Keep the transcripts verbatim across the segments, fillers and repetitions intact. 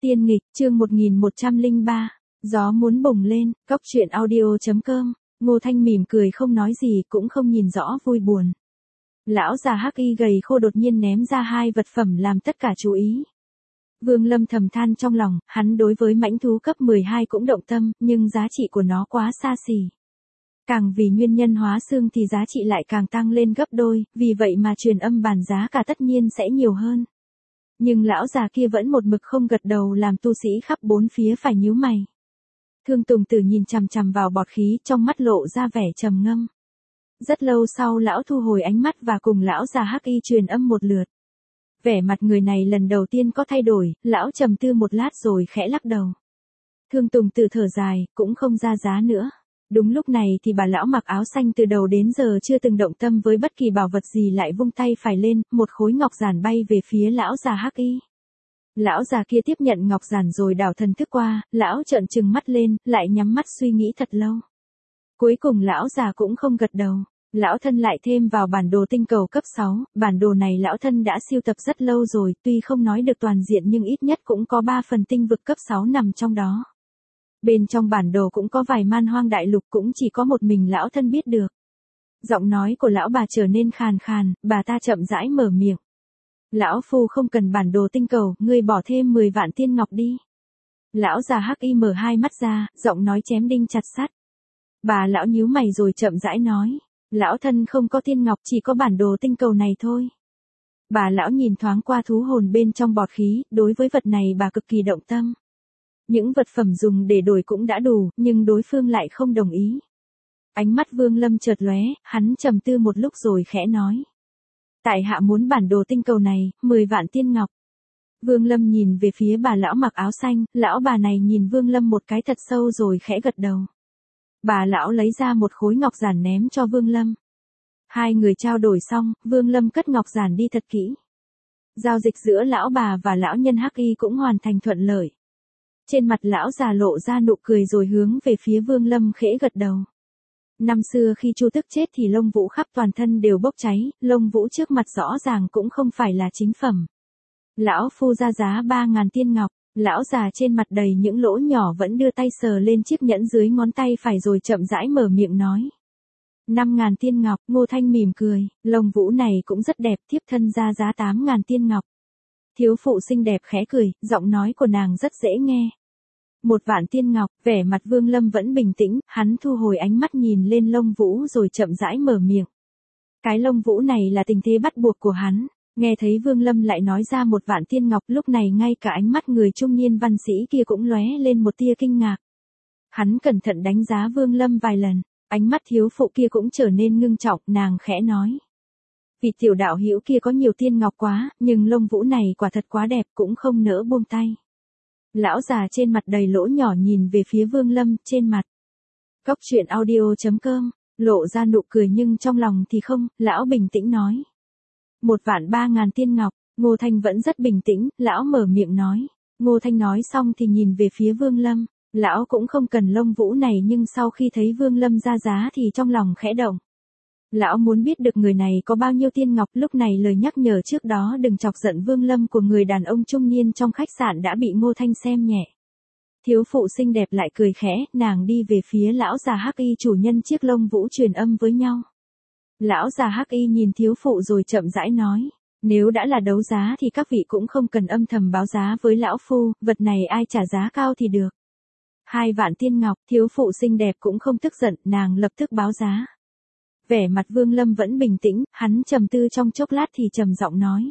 Tiên nghịch, chương một nghìn một trăm lẻ ba, gió muốn bùng lên, cóc truyện audio chấm com, Ngô Thanh mỉm cười không nói gì cũng không nhìn rõ vui buồn. Lão già hắc y gầy khô đột nhiên ném ra hai vật phẩm làm tất cả chú ý. Vương Lâm thầm than trong lòng, hắn đối với mãnh thú cấp mười hai cũng động tâm, nhưng giá trị của nó quá xa xỉ. Càng vì nguyên nhân hóa xương thì giá trị lại càng tăng lên gấp đôi, vì vậy mà truyền âm bàn giá cả tất nhiên sẽ nhiều hơn. Nhưng lão già kia vẫn một mực không gật đầu làm tu sĩ khắp bốn phía phải nhíu mày. Thương Tùng Tử nhìn chằm chằm vào bọt khí trong mắt lộ ra vẻ trầm ngâm. Rất lâu sau lão thu hồi ánh mắt và cùng lão già hắc y truyền âm một lượt. Vẻ mặt người này lần đầu tiên có thay đổi, lão trầm tư một lát rồi khẽ lắc đầu. Thương Tùng Tử thở dài, cũng không ra giá nữa. Đúng lúc này thì bà lão mặc áo xanh từ đầu đến giờ chưa từng động tâm với bất kỳ bảo vật gì lại vung tay phải lên, một khối ngọc giản bay về phía lão già hắc y. Lão già kia tiếp nhận ngọc giản rồi đảo thần thức qua, lão trợn trừng mắt lên, lại nhắm mắt suy nghĩ thật lâu. Cuối cùng lão già cũng không gật đầu. Lão thân lại thêm vào bản đồ tinh cầu cấp sáu, bản đồ này lão thân đã siêu tập rất lâu rồi, tuy không nói được toàn diện nhưng ít nhất cũng có ba phần tinh vực cấp sáu nằm trong đó. Bên trong bản đồ cũng có vài man hoang đại lục cũng chỉ có một mình lão thân biết được. Giọng nói của lão bà trở nên khàn khàn, bà ta chậm rãi mở miệng. Lão phu không cần bản đồ tinh cầu, ngươi bỏ thêm mười vạn tiên ngọc đi. Lão già hắc y mở hai mắt ra, giọng nói chém đinh chặt sắt. Bà lão nhíu mày rồi chậm rãi nói. Lão thân không có tiên ngọc, chỉ có bản đồ tinh cầu này thôi. Bà lão nhìn thoáng qua thú hồn bên trong bọt khí, đối với vật này bà cực kỳ động tâm. Những vật phẩm dùng để đổi cũng đã đủ, nhưng đối phương lại không đồng ý. Ánh mắt Vương Lâm chợt lóe, hắn trầm tư một lúc rồi khẽ nói. Tại hạ muốn bản đồ tinh cầu này, mười vạn tiên ngọc. Vương Lâm nhìn về phía bà lão mặc áo xanh, lão bà này nhìn Vương Lâm một cái thật sâu rồi khẽ gật đầu. Bà lão lấy ra một khối ngọc giản ném cho Vương Lâm. Hai người trao đổi xong, Vương Lâm cất ngọc giản đi thật kỹ. Giao dịch giữa lão bà và lão nhân hắc y cũng hoàn thành thuận lợi. Trên mặt lão già lộ ra nụ cười rồi hướng về phía Vương Lâm khẽ gật đầu. Năm xưa khi Chu Tức chết thì lông vũ khắp toàn thân đều bốc cháy, lông vũ trước mặt rõ ràng cũng không phải là chính phẩm. Lão phu ra giá ba ngàn tiên ngọc, lão già trên mặt đầy những lỗ nhỏ vẫn đưa tay sờ lên chiếc nhẫn dưới ngón tay phải rồi chậm rãi mở miệng nói. Năm ngàn tiên ngọc, Ngô Thanh mỉm cười, lông vũ này cũng rất đẹp, thiếp thân ra giá tám ngàn tiên ngọc. Thiếu phụ xinh đẹp khẽ cười, giọng nói của nàng rất dễ nghe. Một vạn tiên ngọc, vẻ mặt Vương Lâm vẫn bình tĩnh, hắn thu hồi ánh mắt nhìn lên lông vũ rồi chậm rãi mở miệng. Cái lông vũ này là tình thế bắt buộc của hắn, nghe thấy Vương Lâm lại nói ra một vạn tiên ngọc, lúc này ngay cả ánh mắt người trung niên văn sĩ kia cũng lóe lên một tia kinh ngạc. Hắn cẩn thận đánh giá Vương Lâm vài lần, ánh mắt thiếu phụ kia cũng trở nên ngưng trọng, nàng khẽ nói. Vì tiểu đạo hữu kia có nhiều tiên ngọc quá, nhưng lông vũ này quả thật quá đẹp cũng không nỡ buông tay. Lão già trên mặt đầy lỗ nhỏ nhìn về phía Vương Lâm, trên mặt. Cóc truyện audio chấm com, lộ ra nụ cười nhưng trong lòng thì không, lão bình tĩnh nói. Một vạn ba ngàn tiên ngọc, Ngô Thanh vẫn rất bình tĩnh, lão mở miệng nói. Ngô Thanh nói xong thì nhìn về phía Vương Lâm, lão cũng không cần lông vũ này nhưng sau khi thấy Vương Lâm ra giá thì trong lòng khẽ động. Lão muốn biết được người này có bao nhiêu tiên ngọc, lúc này lời nhắc nhở trước đó đừng chọc giận Vương Lâm của người đàn ông trung niên trong khách sạn đã bị Ngô Thanh xem nhẹ. Thiếu phụ xinh đẹp lại cười khẽ, nàng đi về phía lão già hắc y chủ nhân chiếc lông vũ truyền âm với nhau. Lão già hắc y nhìn thiếu phụ rồi chậm rãi nói, nếu đã là đấu giá thì các vị cũng không cần âm thầm báo giá với lão phu, vật này ai trả giá cao thì được. Hai vạn tiên ngọc, thiếu phụ xinh đẹp cũng không tức giận, nàng lập tức báo giá. Vẻ mặt Vương Lâm vẫn bình tĩnh, hắn trầm tư trong chốc lát thì trầm giọng nói.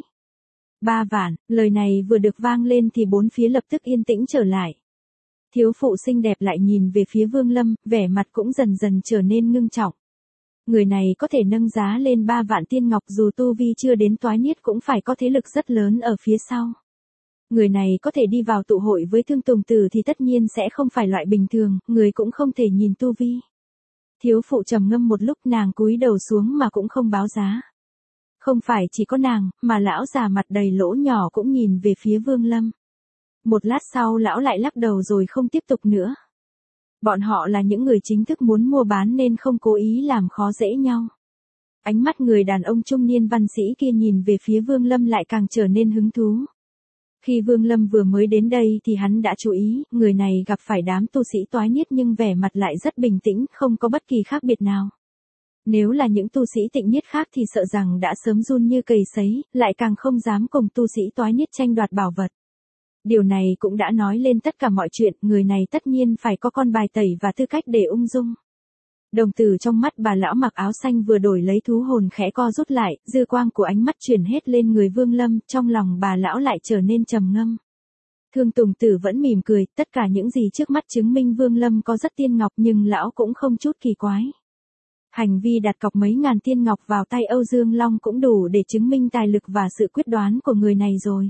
Ba vạn, lời này vừa được vang lên thì bốn phía lập tức yên tĩnh trở lại. Thiếu phụ xinh đẹp lại nhìn về phía Vương Lâm, vẻ mặt cũng dần dần trở nên ngưng trọng. Người này có thể nâng giá lên ba vạn tiên ngọc dù tu vi chưa đến toái niết cũng phải có thế lực rất lớn ở phía sau. Người này có thể đi vào tụ hội với Thương Tùng Tử thì tất nhiên sẽ không phải loại bình thường, người cũng không thể nhìn tu vi. Thiếu phụ trầm ngâm một lúc nàng cúi đầu xuống mà cũng không báo giá. Không phải chỉ có nàng, mà lão già mặt đầy lỗ nhỏ cũng nhìn về phía Vương Lâm. Một lát sau lão lại lắc đầu rồi không tiếp tục nữa. Bọn họ là những người chính thức muốn mua bán nên không cố ý làm khó dễ nhau. Ánh mắt người đàn ông trung niên văn sĩ kia nhìn về phía Vương Lâm lại càng trở nên hứng thú. Khi Vương Lâm vừa mới đến đây thì hắn đã chú ý, người này gặp phải đám tu sĩ toái niết nhưng vẻ mặt lại rất bình tĩnh, không có bất kỳ khác biệt nào. Nếu là những tu sĩ tịnh niết khác thì sợ rằng đã sớm run như cầy sấy, lại càng không dám cùng tu sĩ toái niết tranh đoạt bảo vật. Điều này cũng đã nói lên tất cả mọi chuyện, người này tất nhiên phải có con bài tẩy và tư cách để ung dung. Đồng tử trong mắt bà lão mặc áo xanh vừa đổi lấy thú hồn khẽ co rút lại, dư quang của ánh mắt chuyển hết lên người Vương Lâm, trong lòng bà lão lại trở nên trầm ngâm. Thương Tùng Tử vẫn mỉm cười, tất cả những gì trước mắt chứng minh Vương Lâm có rất tiên ngọc nhưng lão cũng không chút kỳ quái. Hành vi đặt cọc mấy ngàn tiên ngọc vào tay Âu Dương Long cũng đủ để chứng minh tài lực và sự quyết đoán của người này rồi.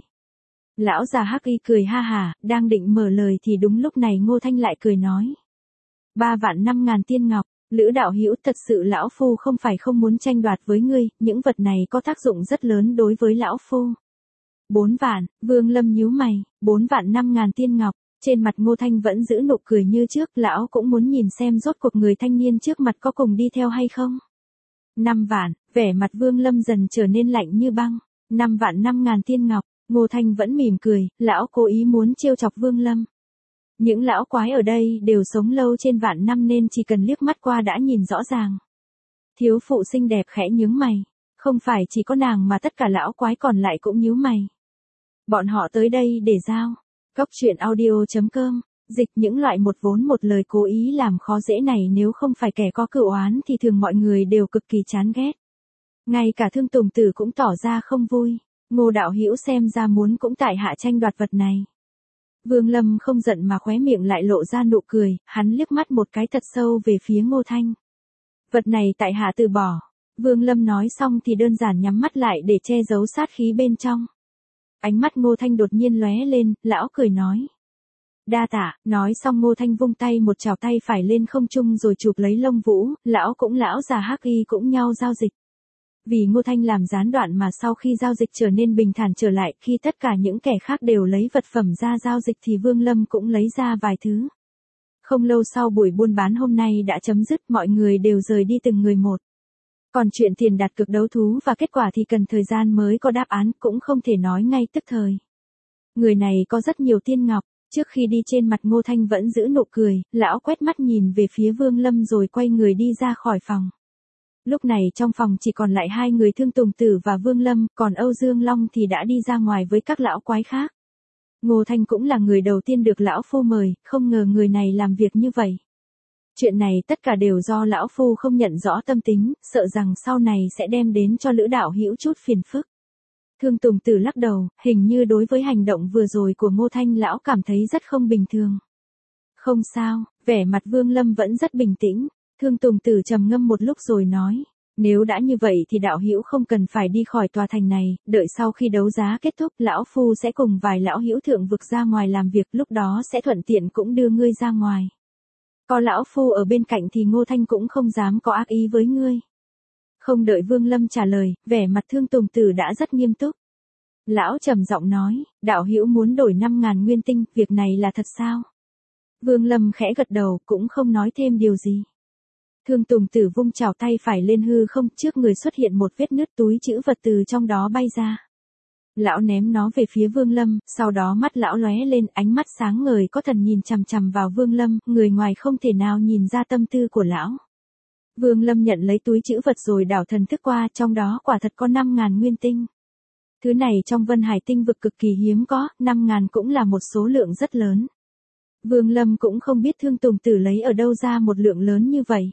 Lão già Hắc Y cười ha hả, đang định mở lời thì đúng lúc này Ngô Thanh lại cười nói. Ba vạn năm ngàn tiên ngọc, Lữ đạo hữu, thật sự lão phu không phải không muốn tranh đoạt với ngươi, những vật này có tác dụng rất lớn đối với lão phu. Bốn vạn, Vương Lâm nhíu mày, bốn vạn năm ngàn tiên ngọc, trên mặt Ngô Thanh vẫn giữ nụ cười như trước, lão cũng muốn nhìn xem rốt cuộc người thanh niên trước mặt có cùng đi theo hay không. Năm vạn, vẻ mặt Vương Lâm dần trở nên lạnh như băng, năm vạn năm ngàn tiên ngọc, Ngô Thanh vẫn mỉm cười, lão cố ý muốn trêu chọc Vương Lâm. Những lão quái ở đây đều sống lâu trên vạn năm nên chỉ cần liếc mắt qua đã nhìn rõ ràng. Thiếu phụ xinh đẹp khẽ nhướng mày, không phải chỉ có nàng mà tất cả lão quái còn lại cũng nhíu mày. Bọn họ tới đây để giao. Cóc truyện audio chấm com, dịch những loại một vốn một lời cố ý làm khó dễ này nếu không phải kẻ có cựu oán thì thường mọi người đều cực kỳ chán ghét. Ngay cả Thương Tùng Tử cũng tỏ ra không vui, Ngô đạo hữu xem ra muốn cũng tại hạ tranh đoạt vật này. Vương Lâm không giận mà khóe miệng lại lộ ra nụ cười, hắn liếc mắt một cái thật sâu về phía Ngô Thanh. Vật này tại hạ từ bỏ. Vương Lâm nói xong thì đơn giản nhắm mắt lại để che giấu sát khí bên trong. Ánh mắt Ngô Thanh đột nhiên lóe lên, lão cười nói. Đa tạ, nói xong Ngô Thanh vung tay một chảo tay phải lên không trung rồi chụp lấy lông vũ, lão cũng lão già Hắc Y cũng nhau giao dịch. Vì Ngô Thanh làm gián đoạn mà sau khi giao dịch trở nên bình thản trở lại, khi tất cả những kẻ khác đều lấy vật phẩm ra giao dịch thì Vương Lâm cũng lấy ra vài thứ. Không lâu sau buổi buôn bán hôm nay đã chấm dứt, mọi người đều rời đi từng người một. Còn chuyện tiền đặt cược đấu thú và kết quả thì cần thời gian mới có đáp án, cũng không thể nói ngay tức thời. Người này có rất nhiều tiên ngọc, trước khi đi trên mặt Ngô Thanh vẫn giữ nụ cười, lão quét mắt nhìn về phía Vương Lâm rồi quay người đi ra khỏi phòng. Lúc này trong phòng chỉ còn lại hai người Thương Tùng Tử và Vương Lâm, còn Âu Dương Long thì đã đi ra ngoài với các lão quái khác. Ngô Thanh cũng là người đầu tiên được lão phu mời, không ngờ người này làm việc như vậy. Chuyện này tất cả đều do lão phu không nhận rõ tâm tính, sợ rằng sau này sẽ đem đến cho Lữ đạo hữu chút phiền phức. Thương Tùng Tử lắc đầu, hình như đối với hành động vừa rồi của Ngô Thanh lão cảm thấy rất không bình thường. Không sao, vẻ mặt Vương Lâm vẫn rất bình tĩnh. Thương Tùng Tử trầm ngâm một lúc rồi nói, nếu đã như vậy thì đạo hữu không cần phải đi khỏi tòa thành này, đợi sau khi đấu giá kết thúc lão phu sẽ cùng vài lão hữu thượng vực ra ngoài làm việc, lúc đó sẽ thuận tiện cũng đưa ngươi ra ngoài. Có lão phu ở bên cạnh thì Ngô Thanh cũng không dám có ác ý với ngươi. Không đợi Vương Lâm trả lời, vẻ mặt Thương Tùng Tử đã rất nghiêm túc. Lão trầm giọng nói, đạo hữu muốn đổi năm ngàn nguyên tinh, việc này là thật sao? Vương Lâm khẽ gật đầu, cũng không nói thêm điều gì. Thương Tùng Tử vung chảo tay phải lên hư không, trước người xuất hiện một vết nứt, túi trữ vật từ trong đó bay ra. Lão ném nó về phía Vương Lâm, sau đó mắt lão lóe lên, ánh mắt sáng ngời có thần nhìn chằm chằm vào Vương Lâm, người ngoài không thể nào nhìn ra tâm tư của lão. Vương Lâm nhận lấy túi trữ vật rồi đảo thần thức qua, trong đó quả thật có năm ngàn nguyên tinh. Thứ này trong Vân Hải tinh vực cực kỳ hiếm có, năm ngàn cũng là một số lượng rất lớn. Vương Lâm cũng không biết Thương Tùng Tử lấy ở đâu ra một lượng lớn như vậy.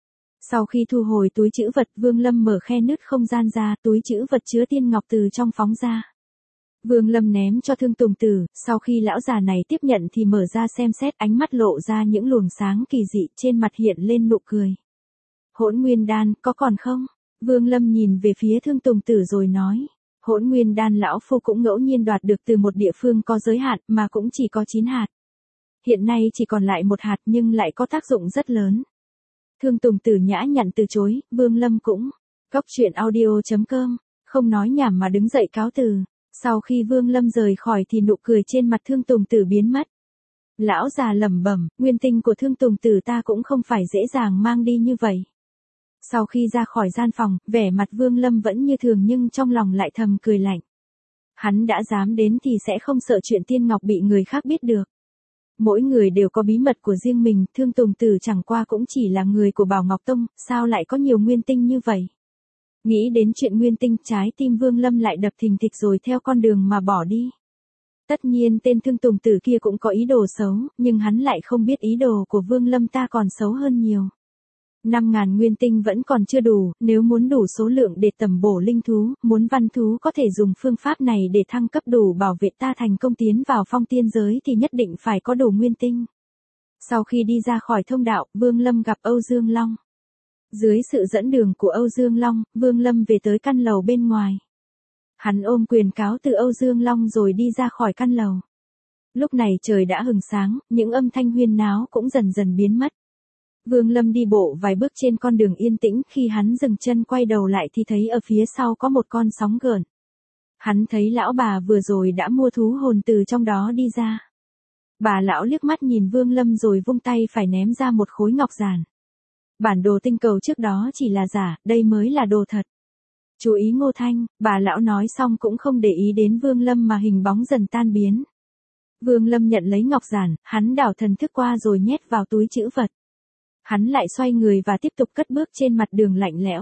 Sau khi thu hồi túi trữ vật, Vương Lâm mở khe nứt không gian ra, túi trữ vật chứa tiên ngọc từ trong phóng ra. Vương Lâm ném cho Thương Tùng Tử, sau khi lão già này tiếp nhận thì mở ra xem xét, ánh mắt lộ ra những luồng sáng kỳ dị, trên mặt hiện lên nụ cười. Hỗn Nguyên Đan, có còn không? Vương Lâm nhìn về phía Thương Tùng Tử rồi nói. Hỗn Nguyên Đan lão phu cũng ngẫu nhiên đoạt được từ một địa phương có giới hạn, mà cũng chỉ có chín hạt. Hiện nay chỉ còn lại một hạt nhưng lại có tác dụng rất lớn. Thương Tùng Tử nhã nhặn từ chối, Vương Lâm cũng. Cóc truyện audio chấm com, không nói nhảm mà đứng dậy cáo từ. Sau khi Vương Lâm rời khỏi thì nụ cười trên mặt Thương Tùng Tử biến mất. Lão già lẩm bẩm, nguyên tinh của Thương Tùng Tử ta cũng không phải dễ dàng mang đi như vậy. Sau khi ra khỏi gian phòng, vẻ mặt Vương Lâm vẫn như thường nhưng trong lòng lại thầm cười lạnh. Hắn đã dám đến thì sẽ không sợ chuyện Tiên Ngọc bị người khác biết được. Mỗi người đều có bí mật của riêng mình, Thương Tùng Tử chẳng qua cũng chỉ là người của Bảo Ngọc Tông, sao lại có nhiều nguyên tinh như vậy? Nghĩ đến chuyện nguyên tinh, trái tim Vương Lâm lại đập thình thịch rồi theo con đường mà bỏ đi. Tất nhiên tên Thương Tùng Tử kia cũng có ý đồ xấu, nhưng hắn lại không biết ý đồ của Vương Lâm ta còn xấu hơn nhiều. Năm ngàn nguyên tinh vẫn còn chưa đủ, nếu muốn đủ số lượng để tầm bổ linh thú, muốn văn thú có thể dùng phương pháp này để thăng cấp đủ bảo vệ ta thành công tiến vào phong tiên giới thì nhất định phải có đủ nguyên tinh. Sau khi đi ra khỏi thông đạo, Vương Lâm gặp Âu Dương Long. Dưới sự dẫn đường của Âu Dương Long, Vương Lâm về tới căn lầu bên ngoài. Hắn ôm quyền cáo từ Âu Dương Long rồi đi ra khỏi căn lầu. Lúc này trời đã hừng sáng, những âm thanh huyên náo cũng dần dần biến mất. Vương Lâm đi bộ vài bước trên con đường yên tĩnh, khi hắn dừng chân quay đầu lại thì thấy ở phía sau có một con sóng gợn. Hắn thấy lão bà vừa rồi đã mua thú hồn từ trong đó đi ra. Bà lão liếc mắt nhìn Vương Lâm rồi vung tay phải ném ra một khối ngọc giản. Bản đồ tinh cầu trước đó chỉ là giả, đây mới là đồ thật. Chú ý Ngô Thanh, bà lão nói xong cũng không để ý đến Vương Lâm mà hình bóng dần tan biến. Vương Lâm nhận lấy ngọc giản, hắn đảo thần thức qua rồi nhét vào túi trữ vật. Hắn lại xoay người và tiếp tục cất bước trên mặt đường lạnh lẽo.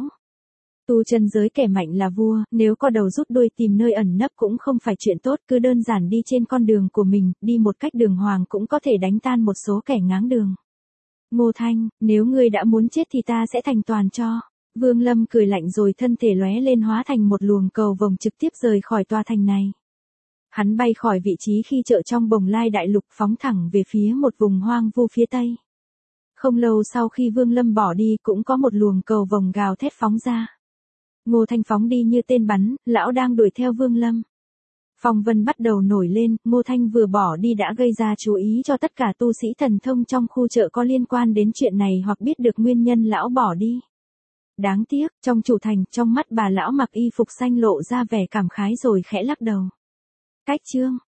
Tu chân giới kẻ mạnh là vua, nếu có đầu rút đuôi tìm nơi ẩn nấp cũng không phải chuyện tốt, cứ đơn giản đi trên con đường của mình, đi một cách đường hoàng cũng có thể đánh tan một số kẻ ngáng đường. Ngô Thanh, nếu ngươi đã muốn chết thì ta sẽ thành toàn cho. Vương Lâm cười lạnh rồi thân thể lóe lên hóa thành một luồng cầu vồng trực tiếp rời khỏi tòa thành này. Hắn bay khỏi vị trí khi chợ trong Bồng Lai Đại Lục phóng thẳng về phía một vùng hoang vu phía tây. Không lâu sau khi Vương Lâm bỏ đi cũng có một luồng cầu vồng gào thét phóng ra. Ngô Thanh phóng đi như tên bắn, lão đang đuổi theo Vương Lâm. Phong vân bắt đầu nổi lên, Ngô Thanh vừa bỏ đi đã gây ra chú ý cho tất cả tu sĩ thần thông trong khu chợ có liên quan đến chuyện này hoặc biết được nguyên nhân lão bỏ đi. Đáng tiếc, trong chủ thành, trong mắt bà lão mặc y phục xanh lộ ra vẻ cảm khái rồi khẽ lắc đầu. Cách chương